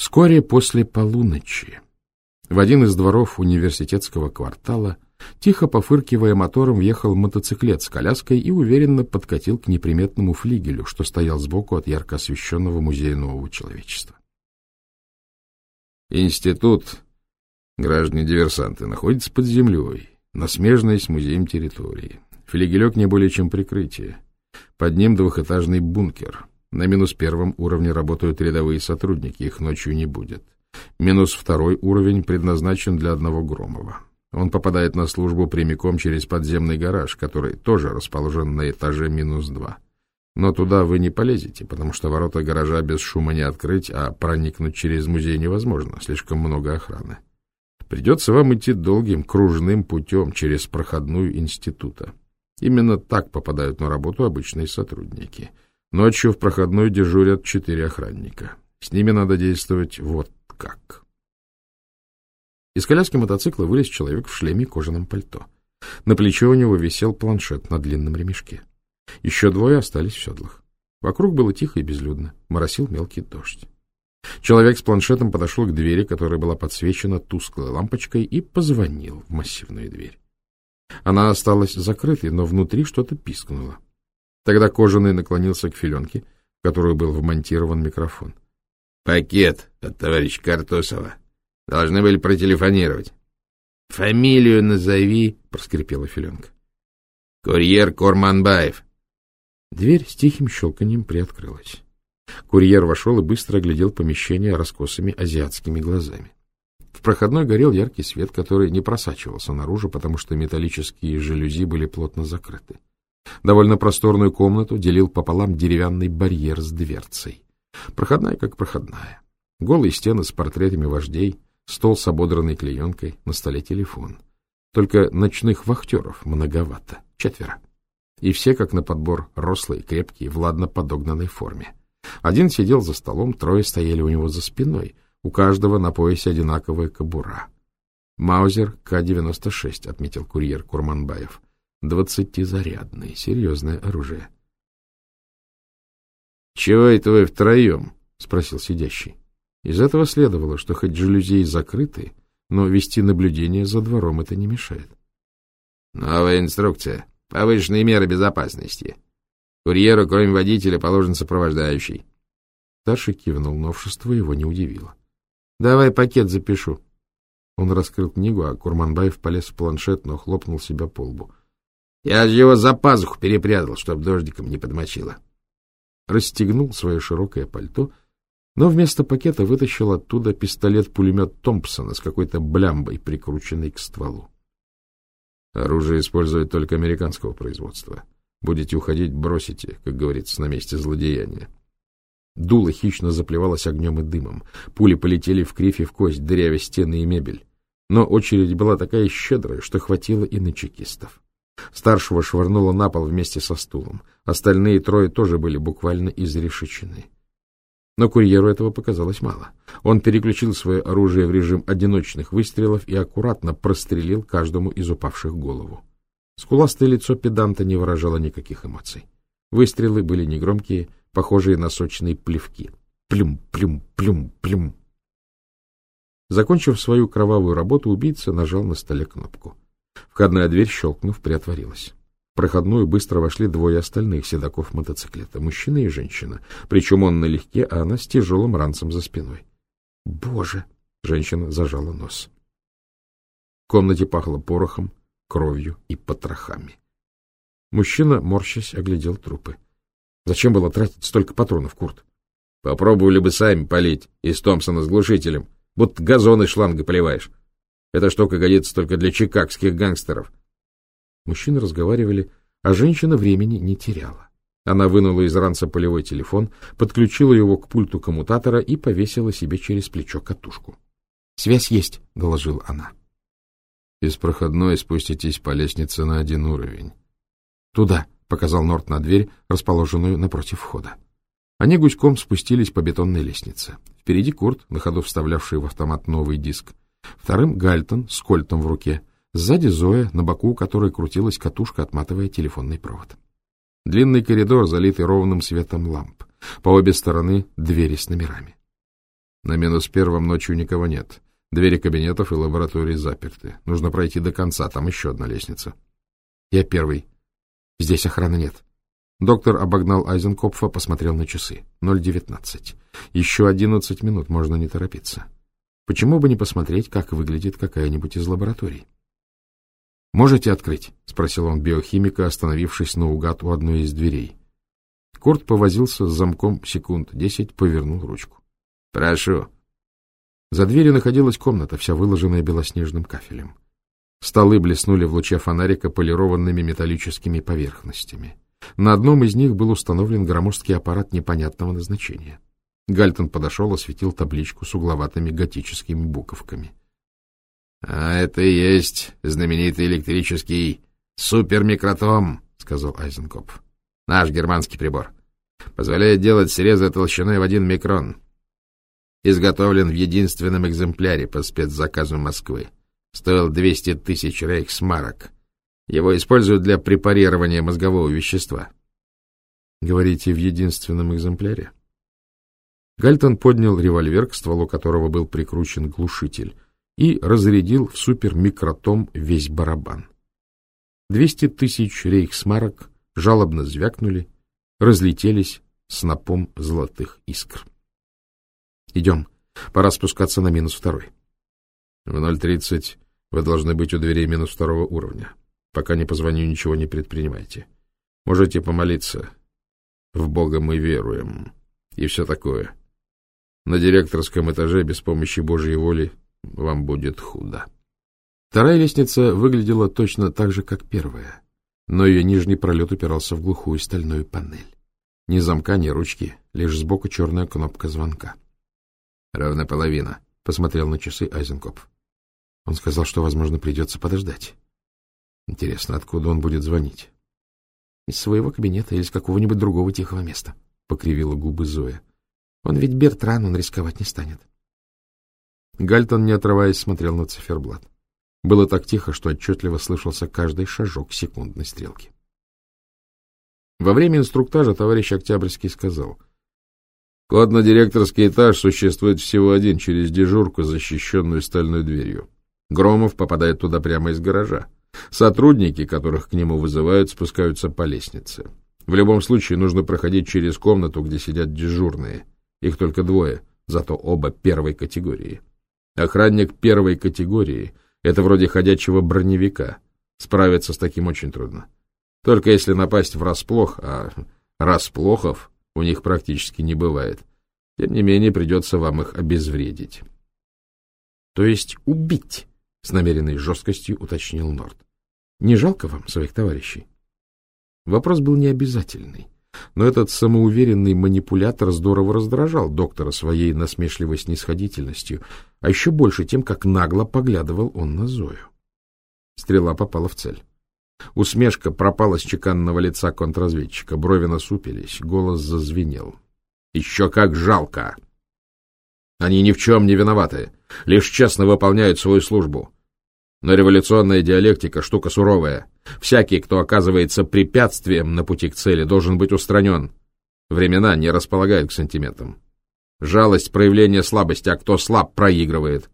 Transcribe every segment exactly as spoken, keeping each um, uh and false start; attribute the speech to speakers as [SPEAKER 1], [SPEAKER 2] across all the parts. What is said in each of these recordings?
[SPEAKER 1] Вскоре после полуночи в один из дворов университетского квартала, тихо пофыркивая мотором, въехал мотоциклет с коляской и уверенно подкатил к неприметному флигелю, что стоял сбоку от ярко освещенного музея нового человечества. Институт, граждане-диверсанты, находится под землей, на смежной с музеем территории. Флигелек не более чем прикрытие. Под ним двухэтажный бункер. На минус первом уровне работают рядовые сотрудники, их ночью не будет. Минус второй уровень предназначен для одного Громова. Он попадает на службу прямиком через подземный гараж, который тоже расположен на этаже минус два. Но туда вы не полезете, потому что ворота гаража без шума не открыть, а проникнуть через музей невозможно, слишком много охраны. Придется вам идти долгим кружным путем через проходную института. Именно так попадают на работу обычные сотрудники. Ночью в проходной дежурят четыре охранника. С ними надо действовать вот как. Из коляски мотоцикла вылез человек в шлеме и кожаном пальто. На плече у него висел планшет на длинном ремешке. Еще двое остались в седлах. Вокруг было тихо и безлюдно. Моросил мелкий дождь. Человек с планшетом подошел к двери, которая была подсвечена тусклой лампочкой, и позвонил в массивную дверь. Она осталась закрытой, но внутри что-то пискнуло. Тогда Кожаный наклонился к филенке, в которую был вмонтирован микрофон. — Пакет от товарища Картосова. Должны были протелефонировать. — Фамилию назови, — проскрипела филенка. — Курьер Курманбаев. Дверь с тихим щелканьем приоткрылась. Курьер вошел и быстро оглядел помещение раскосыми азиатскими глазами. В проходной горел яркий свет, который не просачивался наружу, потому что металлические жалюзи были плотно закрыты. Довольно просторную комнату делил пополам деревянный барьер с дверцей. Проходная как проходная. Голые стены с портретами вождей, стол с ободранной клеенкой, на столе телефон. Только ночных вахтеров многовато, четверо. И все, как на подбор, рослые, крепкие, в ладно подогнанной форме. Один сидел за столом, трое стояли у него за спиной, у каждого на поясе одинаковая кобура. «Маузер К девяносто шесть», — отметил курьер Курманбаев. «Двадцатизарядное, серьезное оружие». «Чего это вы втроем?» — спросил сидящий. Из этого следовало, что хоть жалюзи закрыты, но вести наблюдение за двором это не мешает. «Новая инструкция. Повышенные меры безопасности. Курьеру, кроме водителя, положен сопровождающий». Старший кивнул, новшество его не удивило. — Давай пакет запишу. Он раскрыл книгу, а Курманбаев полез в планшет, но хлопнул себя по лбу. — Я же его за пазуху перепрятал, чтоб дождиком не подмочило. Расстегнул свое широкое пальто, но вместо пакета вытащил оттуда пистолет-пулемет Томпсона с какой-то блямбой, прикрученной к стволу. Оружие используют только американского производства. Будете уходить, бросите, как говорится, на месте злодеяния. Дуло хищно заплевалось огнем и дымом. Пули полетели в кривь и в кость, дырявя стены и мебель. Но очередь была такая щедрая, что хватило и на чекистов. Старшего швырнуло на пол вместе со стулом. Остальные трое тоже были буквально изрешечены. Но курьеру этого показалось мало. Он переключил свое оружие в режим одиночных выстрелов и аккуратно прострелил каждому из упавших голову. Скуластое лицо педанта не выражало никаких эмоций. Выстрелы были негромкие, похожие на сочные плевки. Плюм, плюм, плюм, плюм. Закончив свою кровавую работу, убийца нажал на столе кнопку. Входная дверь, щелкнув, приотворилась. В проходную быстро вошли двое остальных седаков мотоциклета, мужчина и женщина, причем он налегке, а она с тяжелым ранцем за спиной. «Боже!» — женщина зажала нос. В комнате пахло порохом, кровью и потрохами. Мужчина, морщась, оглядел трупы. Зачем было тратить столько патронов, Курт? Попробовали бы сами палить из Томпсона с глушителем, будто газон из шланга поливаешь. Эта штука годится только для чикагских гангстеров. Мужчины разговаривали, а женщина времени не теряла. Она вынула из ранца полевой телефон, подключила его к пульту коммутатора и повесила себе через плечо катушку. — Связь есть, — доложила она. — Из проходной спуститесь по лестнице на один уровень. — Туда, — показал Норт на дверь, расположенную напротив входа. Они гуськом спустились по бетонной лестнице. Впереди Курт, на ходу вставлявший в автомат новый диск. Вторым Гальтон с кольтом в руке. Сзади Зоя, на боку у которой крутилась катушка, отматывая телефонный провод. Длинный коридор, залитый ровным светом ламп. По обе стороны двери с номерами. На минус первом ночью никого нет. Двери кабинетов и лаборатории заперты. Нужно пройти до конца, там еще одна лестница. Я первый. Здесь охраны нет. Доктор обогнал Айзенкопфа, посмотрел на часы. ноль девятнадцать. Еще одиннадцать минут, можно не торопиться. Почему бы не посмотреть, как выглядит какая-нибудь из лабораторий? «Можете открыть?» — спросил он биохимика, остановившись наугад у одной из дверей. Курт повозился с замком секунд десять, повернул ручку. «Прошу». За дверью находилась комната, вся выложенная белоснежным кафелем. Столы блеснули в луче фонарика полированными металлическими поверхностями. На одном из них был установлен громоздкий аппарат непонятного назначения. Гальтон подошел, осветил табличку с угловатыми готическими буковками. — А это и есть знаменитый электрический супермикротом, — сказал Айзенкопф. — Наш германский прибор. Позволяет делать срезы толщиной в один микрон. Изготовлен в единственном экземпляре по спецзаказу Москвы. Стоил двести тысяч рейхсмарок. Его используют для препарирования мозгового вещества. — Говорите, в единственном экземпляре? Гальтон поднял револьвер, к стволу которого был прикручен глушитель, и разрядил в супермикротом весь барабан. Двести тысяч рейхсмарок жалобно звякнули, разлетелись снопом золотых искр. — Идем. Пора спускаться на минус второй. — В ноль тридцать вы должны быть у дверей минус второго уровня. Пока не позвоню, ничего не предпринимайте. Можете помолиться. В Бога мы веруем. И все такое. На директорском этаже без помощи Божьей воли вам будет худо. Вторая лестница выглядела точно так же, как первая, но ее нижний пролет упирался в глухую стальную панель. Ни замка, ни ручки, лишь сбоку черная кнопка звонка. — Ровно половина, — посмотрел на часы Айзенкопф. Он сказал, что, возможно, придется подождать. Интересно, откуда он будет звонить? — Из своего кабинета или из какого-нибудь другого тихого места, — покривила губы Зоя. — Он ведь Бертран, он рисковать не станет. Гальтон, не отрываясь, смотрел на циферблат. Было так тихо, что отчетливо слышался каждый шажок секундной стрелки. Во время инструктажа товарищ Октябрьский сказал: «Код на директорский этаж существует всего один, через дежурку, защищенную стальной дверью. Громов попадает туда прямо из гаража. Сотрудники, которых к нему вызывают, спускаются по лестнице. В любом случае нужно проходить через комнату, где сидят дежурные. Их только двое, зато оба первой категории. Охранник первой категории — это вроде ходячего броневика. Справиться с таким очень трудно. Только если напасть врасплох, а расплохов у них практически не бывает. Тем не менее, придется вам их обезвредить». — То есть убить? — с намеренной жесткостью уточнил Норд. — Не жалко вам своих товарищей? Вопрос был необязательный, но этот самоуверенный манипулятор здорово раздражал доктора своей насмешливой снисходительностью, а еще больше тем, как нагло поглядывал он на Зою. Стрела попала в цель. Усмешка пропала с чеканного лица контрразведчика, брови насупились, голос зазвенел. — Еще как жалко! Они ни в чем не виноваты, лишь честно выполняют свою службу. Но революционная диалектика — штука суровая. Всякий, кто оказывается препятствием на пути к цели, должен быть устранен. Времена не располагают к сантиментам. Жалость — проявление слабости, а кто слаб, проигрывает.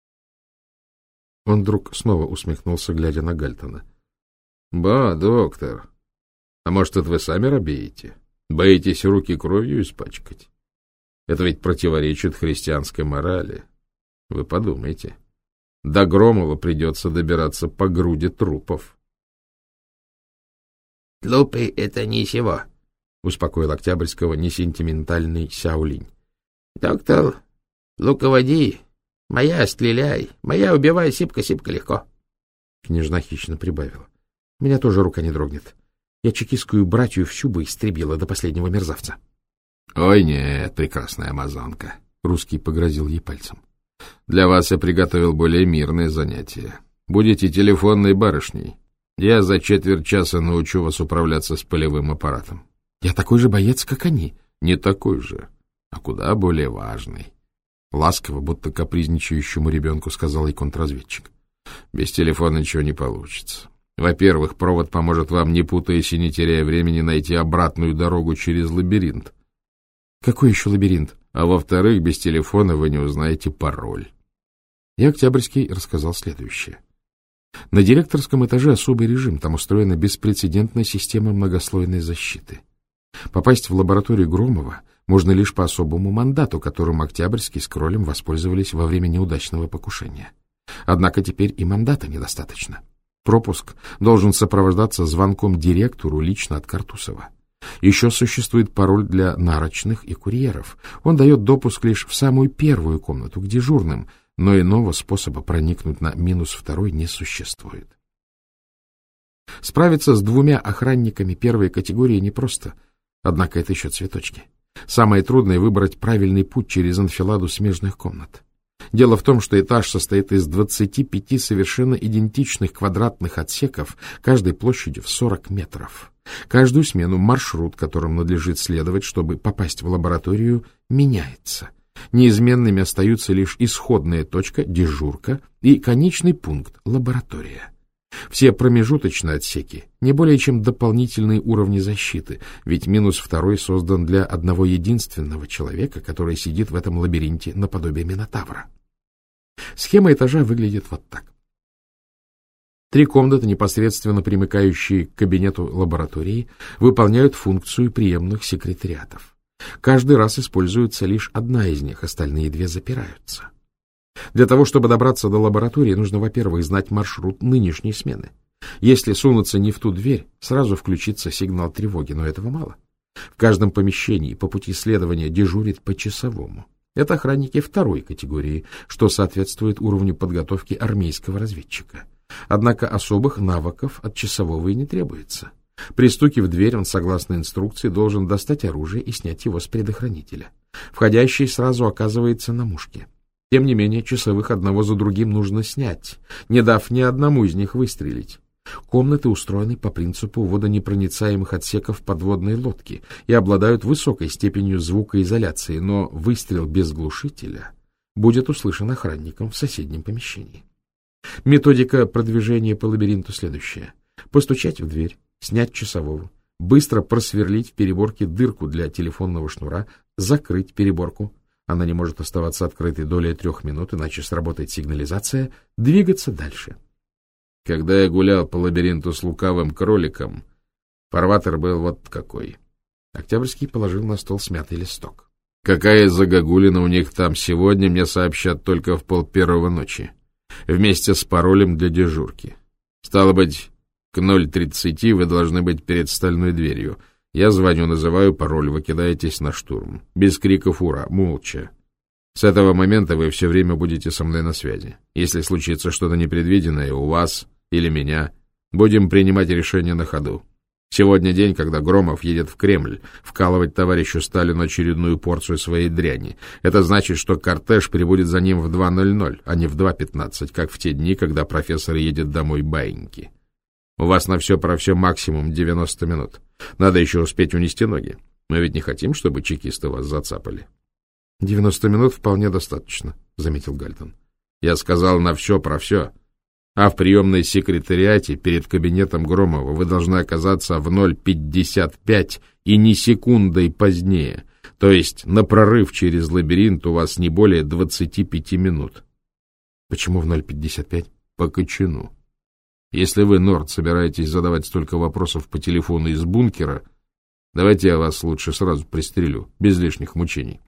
[SPEAKER 1] Он вдруг снова усмехнулся, глядя на Гальтона. — Ба, доктор, а может, это вы сами робеете? Боитесь руки кровью испачкать? Это ведь противоречит христианской морали. Вы подумайте. До Громова придется добираться по груди трупов. — Трупы — это ничего, — успокоил Октябрьского несентиментальный Сяолинь. — Доктор, руководи. Моя стреляй, моя убивай, сипка-сипка легко. Княжна хищно прибавила. — Меня тоже рука не дрогнет. Я чекистскую братью всю бы истребила до последнего мерзавца. — Ой, нет, прекрасная амазонка, — русский погрозил ей пальцем. — Для вас я приготовил более мирное занятие. Будете телефонной барышней. Я за четверть часа научу вас управляться с полевым аппаратом. — Я такой же боец, как они. — Не такой же, а куда более важный. Ласково, будто капризничающему ребенку, сказал ей контрразведчик. — Без телефона ничего не получится. Во-первых, провод поможет вам, не путаясь и не теряя времени, найти обратную дорогу через лабиринт. — Какой еще лабиринт? а во-вторых, без телефона вы не узнаете пароль. И Октябрьский рассказал следующее. На директорском этаже особый режим, там устроена беспрецедентная система многослойной защиты. Попасть в лабораторию Громова можно лишь по особому мандату, которым Октябрьский с Кролем воспользовались во время неудачного покушения. Однако теперь и мандата недостаточно. Пропуск должен сопровождаться звонком директору лично от Картусова. Еще существует пароль для нарочных и курьеров. Он дает допуск лишь в самую первую комнату к дежурным, но иного способа проникнуть на минус второй не существует. Справиться с двумя охранниками первой категории непросто, однако это еще цветочки. Самое трудное — выбрать правильный путь через анфиладу смежных комнат. Дело в том, что этаж состоит из двадцати пяти совершенно идентичных квадратных отсеков, каждой площадью в сорок метров. Каждую смену маршрут, которым надлежит следовать, чтобы попасть в лабораторию, меняется. Неизменными остаются лишь исходная точка, дежурка, и конечный пункт — лаборатория. Все промежуточные отсеки не более чем дополнительные уровни защиты, ведь минус второй создан для одного единственного человека, который сидит в этом лабиринте наподобие Минотавра. Схема этажа выглядит вот так. Три комнаты, непосредственно примыкающие к кабинету лаборатории, выполняют функцию приемных секретариатов. Каждый раз используется лишь одна из них, остальные две запираются. Для того, чтобы добраться до лаборатории, нужно, во-первых, знать маршрут нынешней смены. Если сунуться не в ту дверь, сразу включится сигнал тревоги, но этого мало. В каждом помещении по пути следования дежурит по часовому. Это охранники второй категории, что соответствует уровню подготовки армейского разведчика. Однако особых навыков от часового и не требуется. При стуке в дверь он, согласно инструкции, должен достать оружие и снять его с предохранителя. Входящий сразу оказывается на мушке. Тем не менее, часовых одного за другим нужно снять, не дав ни одному из них выстрелить. Комнаты устроены по принципу водонепроницаемых отсеков подводной лодки и обладают высокой степенью звукоизоляции, но выстрел без глушителя будет услышан охранником в соседнем помещении. Методика продвижения по лабиринту следующая. Постучать в дверь, снять часового, быстро просверлить в переборке дырку для телефонного шнура, закрыть переборку. Она не может оставаться открытой долей трех минут, иначе сработает сигнализация, двигаться дальше. Когда я гулял по лабиринту с лукавым кроликом, фарватер был вот какой. Октябрьский положил на стол смятый листок. Какая загогулина у них там сегодня, мне сообщат только в полпервого ночи. Вместе с паролем для дежурки. Стало быть, к ноль тридцати вы должны быть перед стальной дверью. Я звоню, называю пароль, вы кидаетесь на штурм. Без криков «Ура!», молча. С этого момента вы все время будете со мной на связи. Если случится что-то непредвиденное у вас или меня, будем принимать решение на ходу. Сегодня день, когда Громов едет в Кремль вкалывать товарищу Сталину очередную порцию своей дряни. Это значит, что кортеж прибудет за ним в два ноль ноль, а не в два пятнадцать, как в те дни, когда профессор едет домой баиньки. У вас на все про все максимум девяносто минут. Надо еще успеть унести ноги. Мы ведь не хотим, чтобы чекисты вас зацапали. — Девяносто минут вполне достаточно, — заметил Гальтон. — Я сказал на все про все. А в приемной секретариате перед кабинетом Громова вы должны оказаться в ноль пятьдесят пять и ни секундой позднее. То есть на прорыв через лабиринт у вас не более двадцати пяти минут. — Почему в ноль пятьдесят пять? — По кочану. Если вы, Норд, собираетесь задавать столько вопросов по телефону из бункера, давайте я вас лучше сразу пристрелю, без лишних мучений.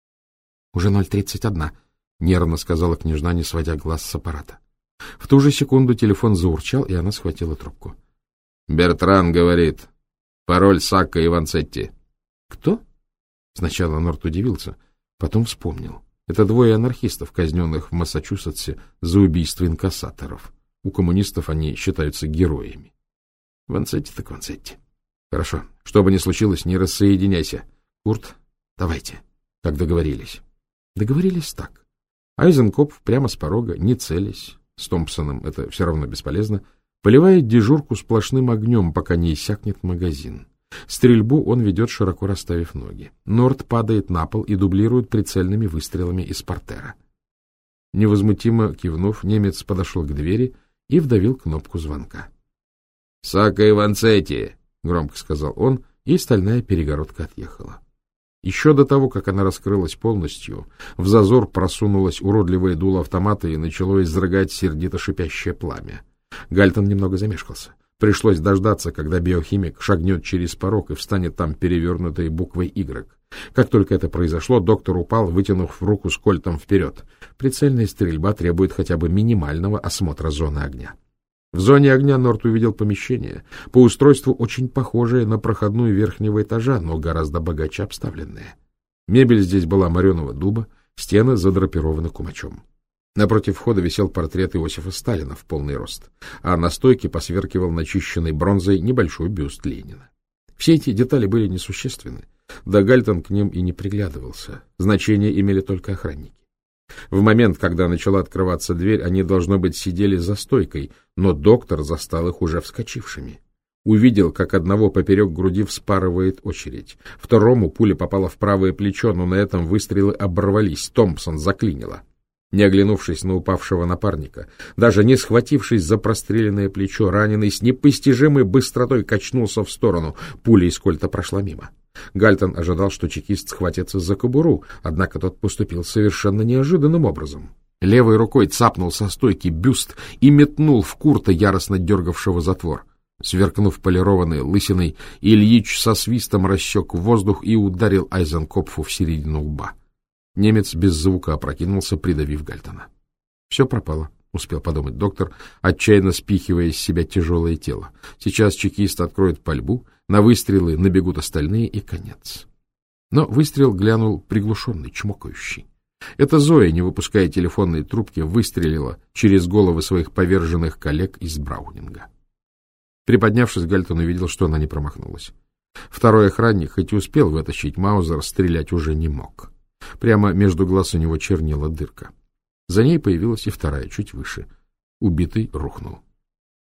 [SPEAKER 1] — Уже ноль тридцать один, — нервно сказала княжна, не сводя глаз с аппарата. В ту же секунду телефон заурчал, и она схватила трубку. — Бертран говорит. Пароль Сакка и Ванцетти. — Кто? Сначала Норд удивился, потом вспомнил. Это двое анархистов, казненных в Массачусетсе за убийство инкассаторов. У коммунистов они считаются героями. Ванцетти так Ванцетти. Хорошо. Что бы ни случилось, не рассоединяйся. Курт, давайте. Как договорились. Договорились так. Айзенкопф прямо с порога, не целясь, с Томпсоном это все равно бесполезно, поливает дежурку сплошным огнем, пока не иссякнет магазин. Стрельбу он ведет, широко расставив ноги. Норд падает на пол и дублирует прицельными выстрелами из портера. Невозмутимо кивнув, немец подошел к двери и вдавил кнопку звонка. — Сакка и Ванцетти, — громко сказал он, и стальная перегородка отъехала. Еще до того, как она раскрылась полностью, в зазор просунулось уродливое дуло автомата и начало изрыгать сердито шипящее пламя. Гальтон немного замешкался. Пришлось дождаться, когда биохимик шагнет через порог и встанет там перевернутой буквой «Y». Как только это произошло, доктор упал, вытянув руку с кольтом вперед. Прицельная стрельба требует хотя бы минимального осмотра зоны огня. В зоне огня Норт увидел помещение, по устройству очень похожее на проходную верхнего этажа, но гораздо богаче обставленное. Мебель здесь была мореного дуба, стены задрапированы кумачом. Напротив входа висел портрет Иосифа Сталина в полный рост, а на стойке посверкивал начищенной бронзой небольшой бюст Ленина. Все эти детали были несущественны, да Гальтон к ним и не приглядывался, значение имели только охранники. В момент, когда начала открываться дверь, они, должно быть, сидели за стойкой, но доктор застал их уже вскочившими. Увидел, как одного поперек груди вспарывает очередь. Второму пуля попала в правое плечо, но на этом выстрелы оборвались, Томпсон заклинило. Не оглянувшись на упавшего напарника, даже не схватившись за простреленное плечо, раненый с непостижимой быстротой качнулся в сторону. Пуля из кольта прошла мимо. Гальтон ожидал, что чекист схватится за кобуру, однако тот поступил совершенно неожиданным образом. Левой рукой цапнул со стойки бюст и метнул в Курта, яростно дергавшего затвор. Сверкнув полированной лысиной, Ильич со свистом рассек воздух и ударил Айзенкопфу в середину лба. Немец без звука опрокинулся, придавив Гальтона. Все пропало, успел подумать доктор, отчаянно спихивая из себя тяжелое тело. Сейчас чекист откроет пальбу, на выстрелы набегут остальные, и конец. Но выстрел глянул приглушенный, чмокающий. Это Зоя, не выпуская телефонной трубки, выстрелила через головы своих поверженных коллег из Браунинга. Приподнявшись, Гальтон увидел, что она не промахнулась. Второй охранник, хоть и успел вытащить маузер, стрелять уже не мог. Прямо между глаз у него чернела дырка. За ней появилась и вторая, чуть выше. Убитый рухнул.